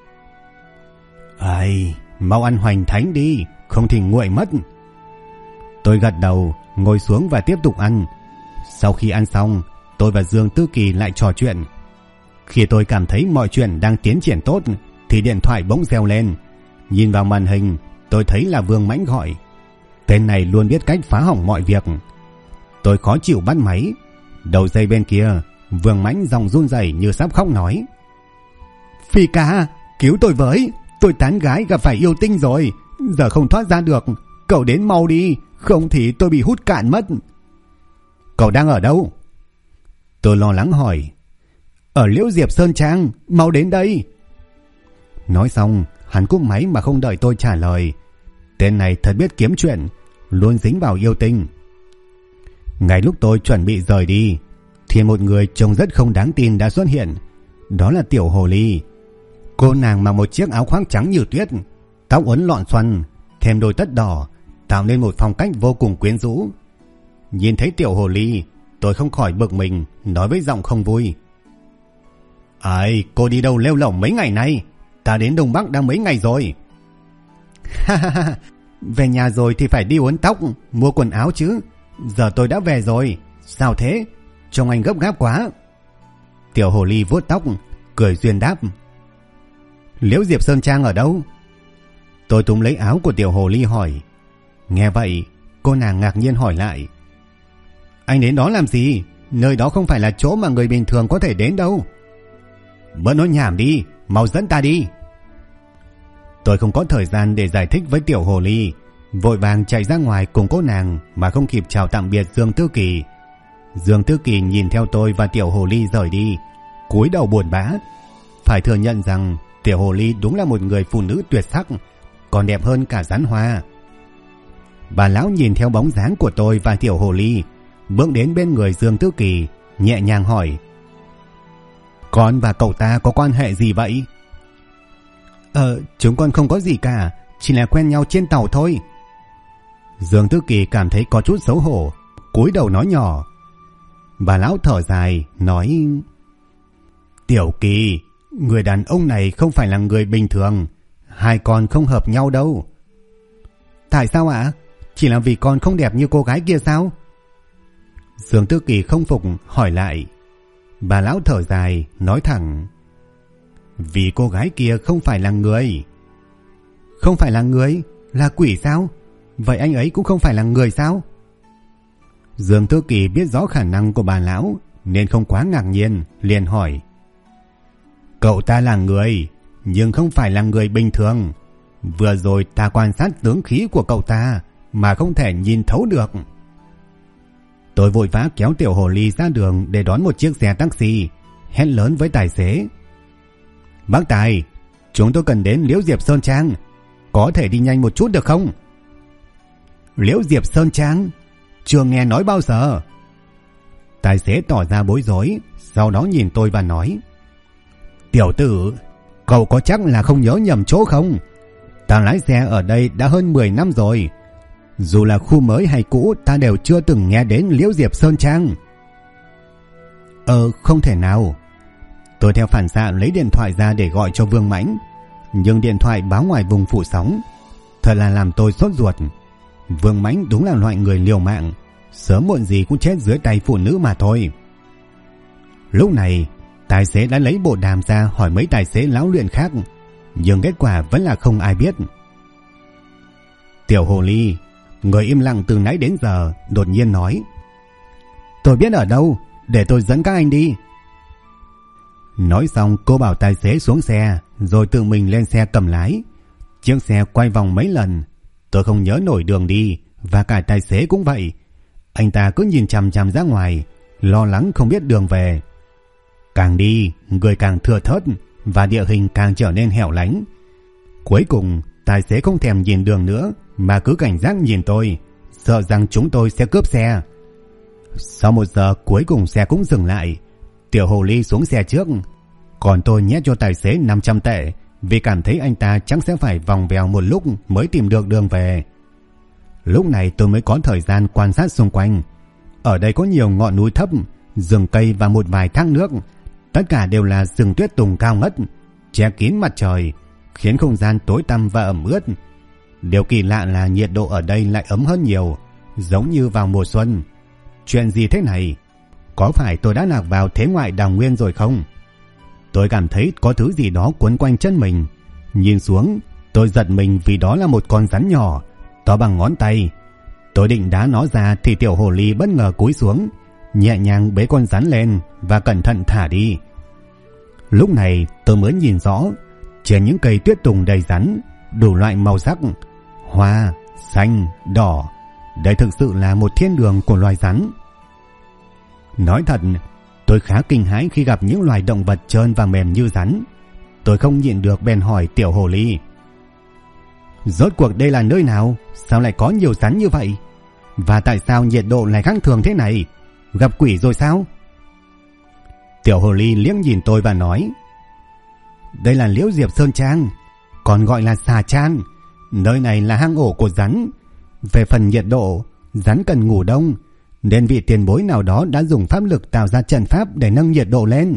Ai, mau ăn hoành thánh đi, không thì nguội mất. Tôi gật đầu, ngồi xuống và tiếp tục ăn. Sau khi ăn xong, tôi và Dương Tư Kỳ lại trò chuyện. Khi tôi cảm thấy mọi chuyện đang tiến triển tốt, thì điện thoại bỗng reo lên. Nhìn vào màn hình, tôi thấy là Vương Mãnh gọi. Tên này luôn biết cách phá hỏng mọi việc. Tôi khó chịu bắt máy. Đầu dây bên kia, Vương Mãnh giọng run rẩy như sắp khóc nói. Phi ca, cứu tôi với, tôi tán gái gặp phải yêu tinh rồi, giờ không thoát ra được, cậu đến mau đi, không thì tôi bị hút cạn mất. Cậu đang ở đâu? Tôi lo lắng hỏi. Ở Liễu Diệp Sơn Trang, mau đến đây. Nói xong, hắn cúp máy mà không đợi tôi trả lời. Tên này thật biết kiếm chuyện, luôn dính vào yêu tinh. Ngay lúc tôi chuẩn bị rời đi, thì một người trông rất không đáng tin đã xuất hiện. Đó là Tiểu Hồ Ly. Cô nàng mặc một chiếc áo khoác trắng như tuyết, tóc uốn lọn xoăn, thêm đôi tất đỏ, tạo nên một phong cách vô cùng quyến rũ. Nhìn thấy Tiểu Hồ Ly, tôi không khỏi bực mình, nói với giọng không vui. Ai, cô đi đâu lêu lổng mấy ngày nay? Ta đến Đông Bắc đã mấy ngày rồi. Ha ha ha, về nhà rồi thì phải đi uốn tóc, mua quần áo chứ. Giờ tôi đã về rồi. Sao thế? Trông anh gấp gáp quá. Tiểu Hồ Ly vuốt tóc, cười duyên đáp. Liễu Diệp Sơn Trang ở đâu? Tôi túm lấy áo của tiểu hồ ly hỏi. Nghe vậy, cô nàng ngạc nhiên hỏi lại. Anh đến đó làm gì? Nơi đó không phải là chỗ mà người bình thường có thể đến đâu. Bớt nói nhảm đi, mau dẫn ta đi. Tôi không có thời gian để giải thích với tiểu hồ ly, vội vàng chạy ra ngoài cùng cô nàng mà không kịp chào tạm biệt Dương Tư Kỳ. Dương Tư Kỳ nhìn theo tôi và tiểu hồ ly rời đi, cúi đầu buồn bã. Phải thừa nhận rằng tiểu hồ ly đúng là một người phụ nữ tuyệt sắc, còn đẹp hơn cả rắn hoa. Bà lão nhìn theo bóng dáng của tôi và tiểu hồ ly, bước đến bên người Dương Tư Kỳ, nhẹ nhàng hỏi. Con và cậu ta có quan hệ gì vậy? Chúng con không có gì cả, chỉ là quen nhau trên tàu thôi. Dương Tư Kỳ cảm thấy có chút xấu hổ, cúi đầu nói nhỏ. Bà lão thở dài, nói. Tiểu Kỳ, người đàn ông này không phải là người bình thường, hai con không hợp nhau đâu. Tại sao ạ? Chỉ là vì con không đẹp như cô gái kia sao? Dương Tư Kỳ không phục hỏi lại. Bà lão thở dài, nói thẳng. Vì cô gái kia không phải là người. Không phải là người? Là quỷ sao? Vậy anh ấy cũng không phải là người sao? Dương Tư Kỳ biết rõ khả năng của bà lão nên không quá ngạc nhiên, liền hỏi. Cậu ta là người, nhưng không phải là người bình thường. Vừa rồi ta quan sát tướng khí của cậu ta mà không thể nhìn thấu được. Tôi vội vã kéo tiểu hồ ly ra đường để đón một chiếc xe taxi, hét lớn với tài xế. Bác Tài, chúng tôi cần đến Liễu Diệp Sơn Trang, có thể đi nhanh một chút được không? Liễu Diệp Sơn Trang? Chưa nghe nói bao giờ. Tài xế tỏ ra bối rối, sau đó nhìn tôi và nói. Tiểu tử, cậu có chắc là không nhớ nhầm chỗ không? Ta lái xe ở đây đã hơn 10 năm rồi. Dù là khu mới hay cũ, ta đều chưa từng nghe đến Liễu Diệp Sơn Trang. Không thể nào. Tôi theo phản xạ lấy điện thoại ra để gọi cho Vương Mãnh, nhưng điện thoại báo ngoài vùng phủ sóng, thật là làm tôi sốt ruột. Vương Mãnh đúng là loại người liều mạng, sớm muộn gì cũng chết dưới tay phụ nữ mà thôi. Lúc này, tài xế đã lấy bộ đàm ra hỏi mấy tài xế lão luyện khác, nhưng kết quả vẫn là không ai biết. Tiểu hồ ly, người im lặng từ nãy đến giờ, đột nhiên nói. Tôi biết ở đâu, để tôi dẫn các anh đi. Nói xong cô bảo tài xế xuống xe, rồi tự mình lên xe cầm lái. Chiếc xe quay vòng mấy lần, tôi không nhớ nổi đường đi, và cả tài xế cũng vậy. Anh ta cứ nhìn chằm chằm ra ngoài, lo lắng không biết đường về. Càng đi, người càng thưa thớt, và địa hình càng trở nên hẻo lánh. Cuối cùng, tài xế không thèm nhìn đường nữa, mà cứ cảnh giác nhìn tôi, sợ rằng chúng tôi sẽ cướp xe. Sau 1 giờ cuối cùng xe cũng dừng lại. Tiểu hồ ly xuống xe trước, còn tôi nhét cho tài xế 500 tệ, vì cảm thấy anh ta chắc sẽ phải vòng vèo một lúc mới tìm được đường về. Lúc này tôi mới có thời gian quan sát xung quanh. Ở đây có nhiều ngọn núi thấp, rừng cây và một vài thác nước. Tất cả đều là rừng tuyết tùng cao ngất, che kín mặt trời, khiến không gian tối tăm và ẩm ướt. Điều kỳ lạ là nhiệt độ ở đây lại ấm hơn nhiều, giống như vào mùa xuân. Chuyện gì thế này? Có phải tôi đã lạc vào thế ngoại đào nguyên rồi không? Tôi cảm thấy có thứ gì đó quấn quanh chân mình. Nhìn xuống, tôi giật mình vì đó là một con rắn nhỏ, to bằng ngón tay. Tôi định đá nó ra thì tiểu hồ ly bất ngờ cúi xuống, nhẹ nhàng bế con rắn lên và cẩn thận thả đi. Lúc này tôi mới nhìn rõ, trên những cây tuyết tùng đầy rắn, đủ loại màu sắc, hoa, xanh, đỏ. Đây thực sự là một thiên đường của loài rắn. Nói thật, tôi khá kinh hãi khi gặp những loài động vật trơn và mềm như rắn. Tôi không nhịn được bèn hỏi tiểu hồ ly. Rốt cuộc đây là nơi nào? Sao lại có nhiều rắn như vậy? Và tại sao nhiệt độ lại khác thường thế này? Gặp quỷ rồi sao? Tiểu hồ ly liếc nhìn tôi và nói. Đây là Liễu Diệp Sơn Trang, còn gọi là Xà Trang. Nơi này là hang ổ của rắn. Về phần nhiệt độ, rắn cần ngủ đông, nên vị tiền bối nào đó đã dùng pháp lực tạo ra trận pháp để nâng nhiệt độ lên.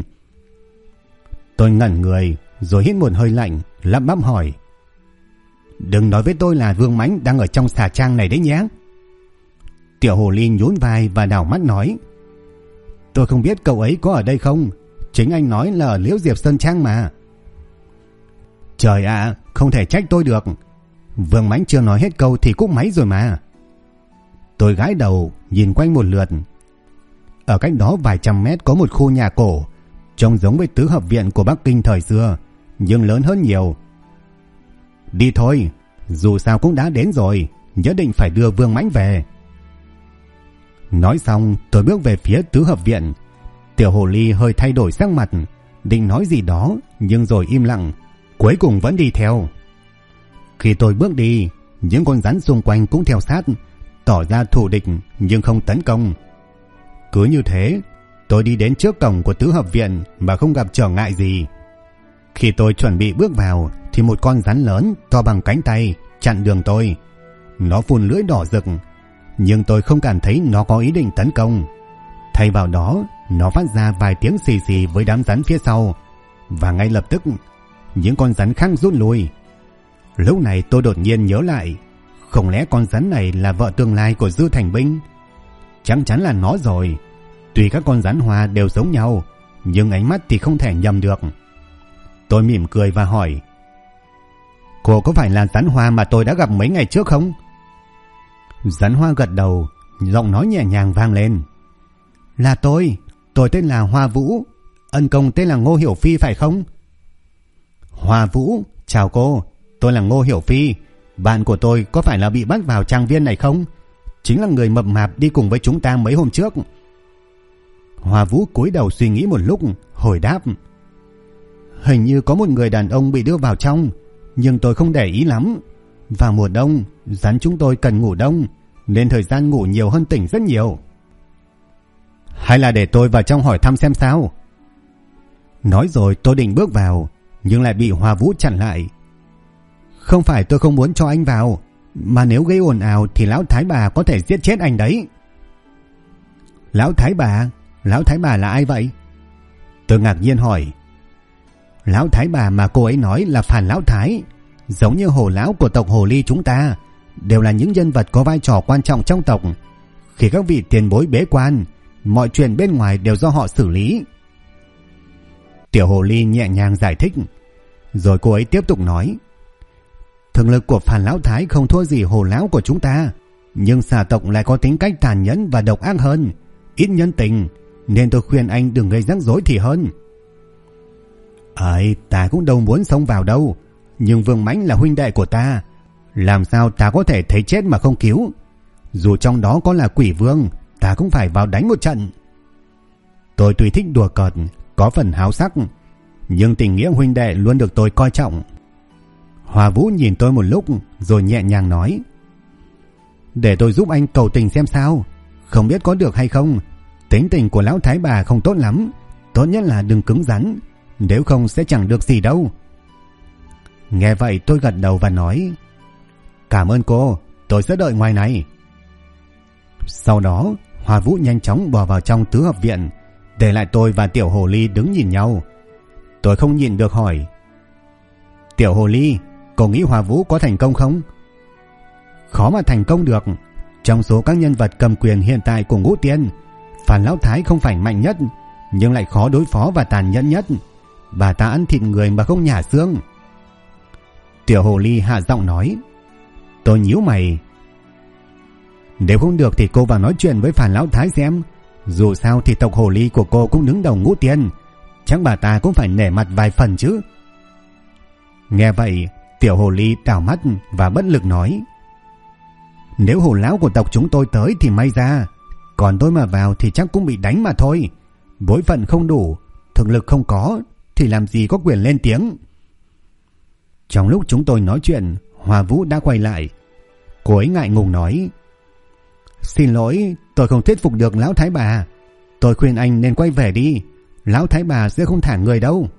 Tôi ngẩn người, rồi hít một hơi lạnh, lắp bắp hỏi. Đừng nói với tôi là Vương Mãnh đang ở trong Xà Trang này đấy nhé. Tiểu hồ ly nhún vai và đảo mắt nói. Tôi không biết cậu ấy có ở đây không. Chính anh nói là ở Liễu Diệp Sơn Trang mà. Trời ạ, không thể trách tôi được. Vương Mãnh chưa nói hết câu thì cúp máy rồi mà. Tôi gãi đầu nhìn quanh một lượt. Ở cách đó vài trăm mét có một khu nhà cổ, trông giống với tứ hợp viện của Bắc Kinh thời xưa, nhưng lớn hơn nhiều. Đi thôi, dù sao cũng đã đến rồi, nhất định phải đưa Vương Mãnh về. Nói xong tôi bước về phía tứ hợp viện. Tiểu hồ ly hơi thay đổi sắc mặt, định nói gì đó nhưng rồi im lặng, cuối cùng vẫn đi theo. Khi tôi bước đi, những con rắn xung quanh cũng theo sát, tỏ ra thù địch nhưng không tấn công. Cứ như thế, tôi đi đến trước cổng của tứ hợp viện mà không gặp trở ngại gì. Khi tôi chuẩn bị bước vào thì một con rắn lớn to bằng cánh tay chặn đường tôi. Nó phun lưỡi đỏ rực, nhưng tôi không cảm thấy nó có ý định tấn công. Thay vào đó, nó phát ra vài tiếng xì xì với đám rắn phía sau, và ngay lập tức những con rắn khác rút lui. Lúc này tôi đột nhiên nhớ lại, không lẽ con rắn này là vợ tương lai của Dư Thành Binh? Chắc chắn là nó rồi. Tuy các con rắn hoa đều giống nhau, nhưng ánh mắt thì không thể nhầm được. Tôi mỉm cười và hỏi: Cô có phải là rắn hoa mà tôi đã gặp mấy ngày trước không? Rắn hoa gật đầu, giọng nói nhẹ nhàng vang lên: Là tôi tên là Hoa Vũ, ân công tên là Ngô Hiểu Phi phải không? Hoa Vũ, chào cô, tôi là Ngô Hiểu Phi. Bạn của tôi có phải là bị bắt vào trang viên này không? Chính là người mập mạp đi cùng với chúng ta mấy hôm trước. Hoa Vũ cúi đầu suy nghĩ một lúc, hồi đáp: Hình như có một người đàn ông bị đưa vào trong, nhưng tôi không để ý lắm. Vào mùa đông, rắn chúng tôi cần ngủ đông, nên thời gian ngủ nhiều hơn tỉnh rất nhiều. Hay là để tôi vào trong hỏi thăm xem sao? Nói rồi tôi định bước vào, nhưng lại bị Hoa Vũ chặn lại. Không phải tôi không muốn cho anh vào, mà nếu gây ồn ào thì lão thái bà có thể giết chết anh đấy. Lão thái bà? Lão thái bà là ai vậy? Tôi ngạc nhiên hỏi. Lão thái bà mà cô ấy nói là Phàn Lão Thái, giống như hồ lão của tộc Hồ Ly chúng ta, đều là những nhân vật có vai trò quan trọng trong tộc. Khi các vị tiền bối bế quan, mọi chuyện bên ngoài đều do họ xử lý. Tiểu Hồ Ly nhẹ nhàng giải thích. Rồi cô ấy tiếp tục nói: Thực lực của Phàn Lão Thái không thua gì hồ lão của chúng ta, nhưng xà tộc lại có tính cách tàn nhẫn và độc ác hơn, ít nhân tình, nên tôi khuyên anh đừng gây rắc rối thì hơn. Ấy, ta cũng đâu muốn xông vào đâu, nhưng Vương Mãnh là huynh đệ của ta, làm sao ta có thể thấy chết mà không cứu? Dù trong đó có là quỷ vương, ta cũng phải vào đánh một trận. Tôi tuy thích đùa cợt, có phần háo sắc, nhưng tình nghĩa huynh đệ luôn được tôi coi trọng. Hoa Vũ nhìn tôi một lúc rồi nhẹ nhàng nói: Để tôi giúp anh cầu tình xem sao. Không biết có được hay không. Tính tình của lão thái bà không tốt lắm, tốt nhất là đừng cứng rắn, nếu không sẽ chẳng được gì đâu. Nghe vậy tôi gật đầu và nói: Cảm ơn cô, tôi sẽ đợi ngoài này. Sau đó Hoa Vũ nhanh chóng bò vào trong tứ hợp viện, để lại tôi và Tiểu Hồ Ly đứng nhìn nhau. Tôi không nhịn được hỏi: Tiểu Hồ Ly, cô nghĩ Hoa Vũ có thành công không? Khó mà thành công được. Trong số các nhân vật cầm quyền hiện tại của Ngũ Tiên, Phàn Lão Thái không phải mạnh nhất, nhưng lại khó đối phó và tàn nhẫn nhất. Bà ta ăn thịt người mà không nhả xương. Tiểu Hồ Ly hạ giọng nói. Tôi nhíu mày. Nếu không được thì cô vào nói chuyện với Phàn Lão Thái xem. Dù sao thì tộc Hồ Ly của cô cũng đứng đầu Ngũ Tiên, chắc bà ta cũng phải nể mặt vài phần chứ. Nghe vậy, Tiểu Hồ Ly đảo mắt và bất lực nói: Nếu hồ lão của tộc chúng tôi tới thì may ra, còn tôi mà vào thì chắc cũng bị đánh mà thôi. Bối phận không đủ, thực lực không có, thì làm gì có quyền lên tiếng. Trong lúc chúng tôi nói chuyện, Hoa Vũ đã quay lại. Cô ấy ngại ngùng nói: Xin lỗi, tôi không thuyết phục được lão thái bà. Tôi khuyên anh nên quay về đi, lão thái bà sẽ không thả người đâu.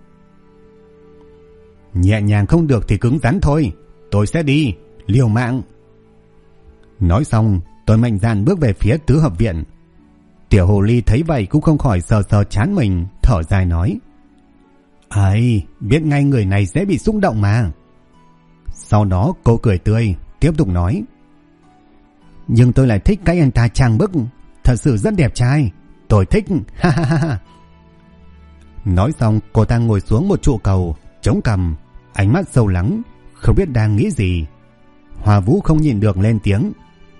Nhẹ nhàng không được thì cứng rắn thôi, tôi sẽ đi, liều mạng. Nói xong, tôi mạnh dạn bước về phía tứ hợp viện. Tiểu Hồ Ly thấy vậy cũng không khỏi sờ sờ trán mình, thở dài nói: Ấy, biết ngay người này sẽ bị xúc động mà. Sau đó cô cười tươi, tiếp tục nói: Nhưng tôi lại thích cái anh ta trang bức, thật sự rất đẹp trai, tôi thích, ha ha ha. Nói xong cô ta ngồi xuống một trụ cầu, chống cằm, ánh mắt sâu lắng, không biết đang nghĩ gì. Hòa Vũ không nhịn được lên tiếng.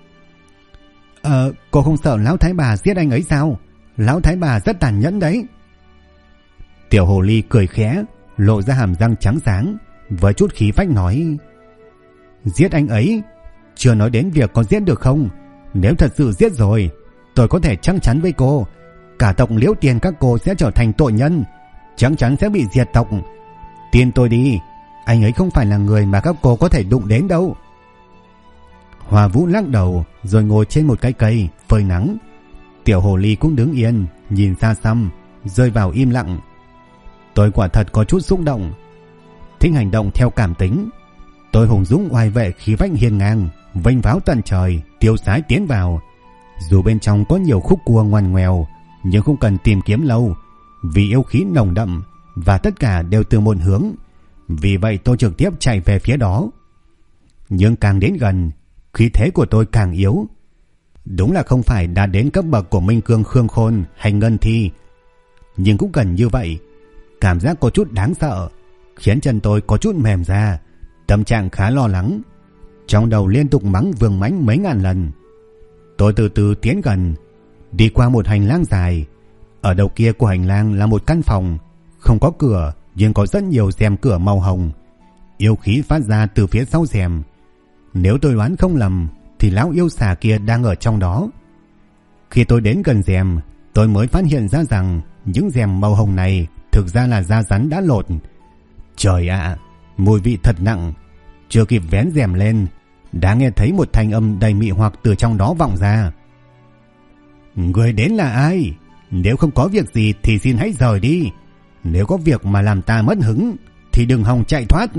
Cô không sợ lão thái bà giết anh ấy sao? Lão thái bà rất tàn nhẫn đấy. Tiểu hồ ly cười khẽ, lộ ra hàm răng trắng sáng, với chút khí phách nói. Giết anh ấy? Chưa nói đến việc có giết được không. Nếu thật sự giết rồi, tôi có thể chắc chắn với cô, cả tộc Liễu Tiền các cô sẽ trở thành tội nhân, chắc chắn sẽ bị diệt tộc. Tin tôi đi, anh ấy không phải là người mà các cô có thể đụng đến đâu. Hòa Vũ lắc đầu rồi ngồi trên một cái cây phơi nắng. Tiểu hồ ly cũng đứng yên nhìn xa xăm, rơi vào im lặng. Tôi quả thật có chút xúc động. Thích hành động theo cảm tính. Tôi hùng dũng oai vệ khí phách hiên ngang, vênh váo tận trời, tiêu sái tiến vào. Dù bên trong có nhiều khúc cua ngoằn ngoèo, nhưng không cần tìm kiếm lâu, vì yêu khí nồng đậm và tất cả đều từ một hướng. Vì vậy tôi trực tiếp chạy về phía đó. Nhưng càng đến gần, khí thế của tôi càng yếu. Đúng là không phải đã đến cấp bậc của Minh Cương Khương Khôn hay Ngân Thi, nhưng cũng gần như vậy. Cảm giác có chút đáng sợ, khiến chân tôi có chút mềm ra. Tâm trạng khá lo lắng, trong đầu liên tục mắng Vương Mãnh mấy ngàn lần. Tôi từ từ tiến gần, đi qua một hành lang dài. Ở đầu kia của hành lang là một căn phòng, không có cửa nhưng có rất nhiều rèm cửa màu hồng. Yêu khí phát ra từ phía sau rèm. Nếu tôi đoán không lầm thì lão yêu xà kia đang ở trong đó. Khi tôi đến gần rèm, tôi mới phát hiện ra rằng những rèm màu hồng này thực ra là da rắn đã lột. Trời ạ, mùi vị thật nặng. Chưa kịp vén rèm lên, đã nghe thấy một thanh âm đầy mị hoặc từ trong đó vọng ra. Người đến là ai? Nếu không có việc gì thì xin hãy rời đi. Nếu có việc mà làm ta mất hứng thì đừng hòng chạy thoát.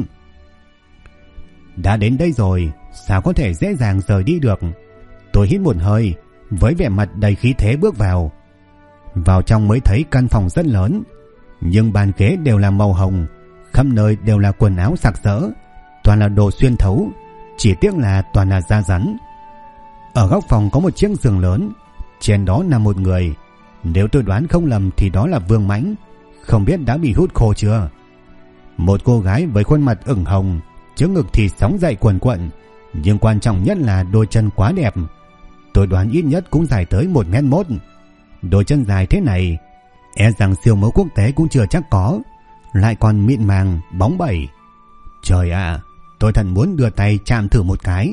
Đã đến đây rồi, sao có thể dễ dàng rời đi được? Tôi hít một hơi, với vẻ mặt đầy khí thế bước vào. Vào trong mới thấy căn phòng rất lớn, nhưng bàn ghế đều là màu hồng, khắp nơi đều là quần áo sặc sỡ, toàn là đồ xuyên thấu, chỉ tiếc là toàn là da rắn. Ở góc phòng có một chiếc giường lớn, trên đó nằm một người. Nếu tôi đoán không lầm thì đó là Vương Mãnh, không biết đã bị hút khô chưa. Một cô gái với khuôn mặt ửng hồng, trước ngực thì sóng dậy cuồn cuộn, nhưng quan trọng nhất là đôi chân quá đẹp. Tôi đoán ít nhất cũng dài tới 1m1. Đôi chân dài thế này, e rằng siêu mẫu quốc tế cũng chưa chắc có, lại còn mịn màng, bóng bẩy. Trời ạ, tôi thật muốn đưa tay chạm thử một cái.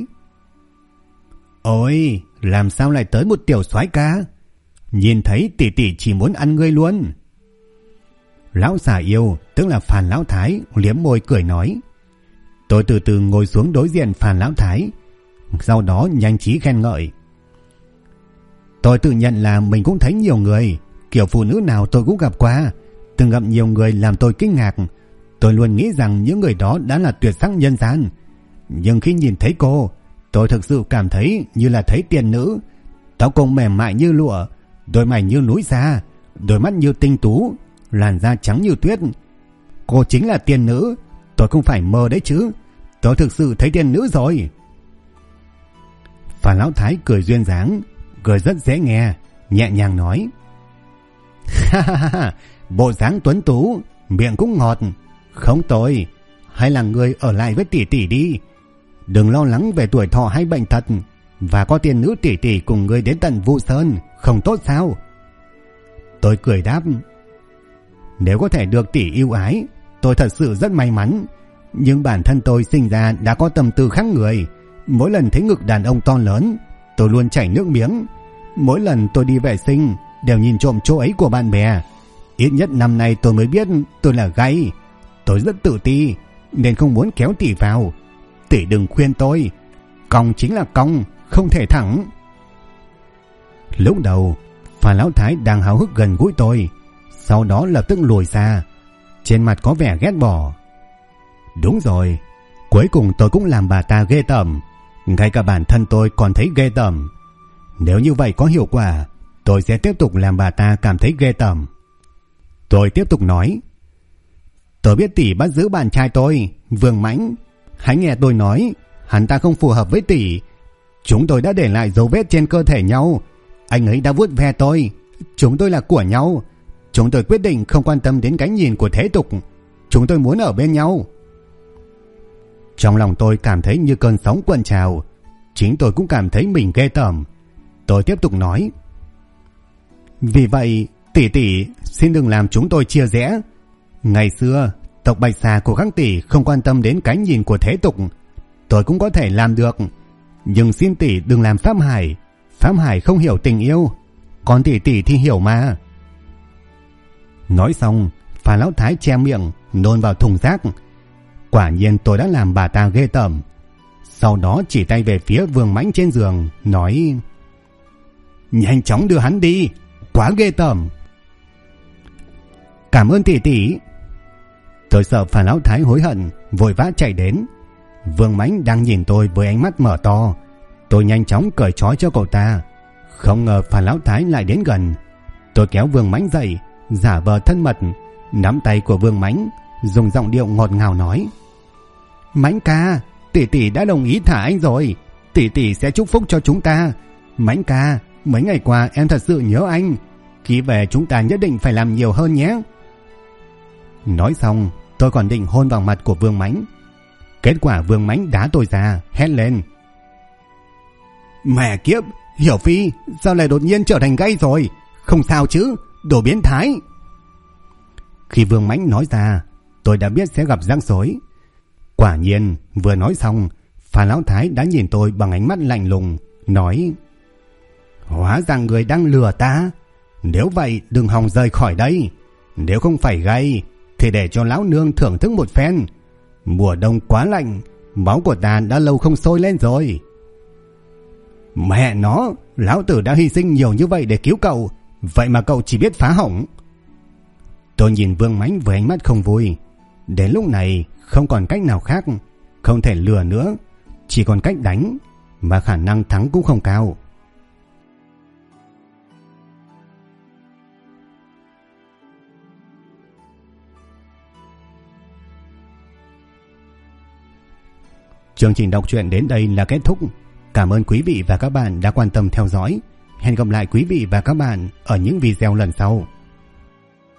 Ôi, làm sao lại tới một tiểu soái ca? Nhìn thấy tỷ tỷ chỉ muốn ăn ngươi luôn. Lão xà yêu, tức là Phàn Lão Thái, liếm môi cười nói. Tôi từ từ ngồi xuống đối diện Phàn Lão Thái, sau đó nhanh trí khen ngợi. Tôi tự nhận là mình cũng thấy nhiều người, kiểu phụ nữ nào tôi cũng gặp qua, từng gặp nhiều người làm tôi kinh ngạc. Tôi luôn nghĩ rằng những người đó đã là tuyệt sắc nhân gian, nhưng khi nhìn thấy cô, tôi thực sự cảm thấy như là thấy tiên nữ. Tóc cô mềm mại như lụa, đôi mày như núi xa, đôi mắt như tinh tú, làn da trắng như tuyết. Cô chính là tiên nữ, tôi không phải mơ đấy chứ. Tôi thực sự thấy tiên nữ rồi. Phàn Lão Thái cười duyên dáng, cười rất dễ nghe, nhẹ nhàng nói. Ha ha ha, bộ dáng tuấn tú, miệng cũng ngọt, không tồi. Hay là người ở lại với tỷ tỷ đi, đừng lo lắng về tuổi thọ hay bệnh tật, và có tiên nữ tỷ tỷ cùng người đến tận Vu Sơn, không tốt sao? Tôi cười đáp. Nếu có thể được tỷ yêu ái, tôi thật sự rất may mắn. Nhưng bản thân tôi sinh ra đã có tâm tư khác người. Mỗi lần thấy ngực đàn ông to lớn, tôi luôn chảy nước miếng. Mỗi lần tôi đi vệ sinh đều nhìn trộm chỗ ấy của bạn bè. Ít nhất năm nay tôi mới biết tôi là gay. Tôi rất tự ti nên không muốn kéo tỷ vào. Tỷ đừng khuyên tôi, cong chính là cong, không thể thẳng. Lúc đầu Phàn Lão Thái đang háo hức gần gũi tôi, sau đó lập tức lùi xa, trên mặt có vẻ ghét bỏ. Đúng rồi, cuối cùng tôi cũng làm bà ta ghê tởm, ngay cả bản thân tôi còn thấy ghê tởm. Nếu như vậy có hiệu quả, tôi sẽ tiếp tục làm bà ta cảm thấy ghê tởm. Tôi tiếp tục nói. Tôi biết tỷ bắt giữ bạn trai tôi, Vương Mãnh. Hãy nghe tôi nói, hắn ta không phù hợp với tỷ. Chúng tôi đã để lại dấu vết trên cơ thể nhau. Anh ấy đã vuốt ve tôi. Chúng tôi là của nhau. Chúng tôi quyết định không quan tâm đến cái nhìn của thế tục. Chúng tôi muốn ở bên nhau. Trong lòng tôi cảm thấy như cơn sóng cuộn trào. Chính tôi cũng cảm thấy mình ghê tởm. Tôi tiếp tục nói: vì vậy tỷ tỷ xin đừng làm chúng tôi chia rẽ. Ngày xưa tộc Bạch Xà của các tỷ không quan tâm đến cái nhìn của thế tục, tôi cũng có thể làm được. Nhưng xin tỷ đừng làm Pháp Hải. Pháp Hải không hiểu tình yêu, còn tỷ tỷ thì hiểu mà. Nói xong, Phà Lão Thái che miệng nôn vào thùng rác. Quả nhiên tôi đã làm bà ta ghê tởm. Sau đó chỉ tay về phía Vương Mãnh trên giường, nói: nhanh chóng đưa hắn đi, quá ghê tởm. Cảm ơn tỷ tỷ. Tôi sợ Phà Lão Thái hối hận, vội vã chạy đến. Vương Mãnh đang nhìn tôi với ánh mắt mở to. Tôi nhanh chóng cởi trói cho cậu ta. Không ngờ Phà Lão Thái lại đến gần. Tôi kéo Vương Mãnh dậy, giả vờ thân mật, nắm tay của Vương Mãnh, dùng giọng điệu ngọt ngào nói: Mãnh ca, tỷ tỷ đã đồng ý thả anh rồi. Tỷ tỷ sẽ chúc phúc cho chúng ta. Mãnh ca, mấy ngày qua em thật sự nhớ anh. Khi về chúng ta nhất định phải làm nhiều hơn nhé. Nói xong, tôi còn định hôn vào mặt của Vương Mãnh. Kết quả Vương Mãnh đá tôi ra, hét lên: mẹ kiếp, Hiểu Phi, sao lại đột nhiên trở thành gay rồi? Không sao chứ, đồ biến thái. Khi Vương Mãnh nói ra, tôi đã biết sẽ gặp rắc rối. Quả nhiên, vừa nói xong, Phà Lão Thái đã nhìn tôi bằng ánh mắt lạnh lùng, nói: hóa ra người đang lừa ta. Nếu vậy đừng hòng rời khỏi đây. Nếu không phải gay thì để cho lão nương thưởng thức một phen. Mùa đông quá lạnh, máu của ta đã lâu không sôi lên rồi. Mẹ nó, lão tử đã hy sinh nhiều như vậy để cứu cậu, vậy mà cậu chỉ biết phá hỏng. Tôi nhìn Vương Mãnh với ánh mắt không vui. Đến lúc này không còn cách nào khác, không thể lừa nữa, chỉ còn cách đánh, mà khả năng thắng cũng không cao. Chương trình đọc truyện đến đây là kết thúc. Cảm ơn quý vị và các bạn đã quan tâm theo dõi. Hẹn gặp lại quý vị và các bạn ở những video lần sau.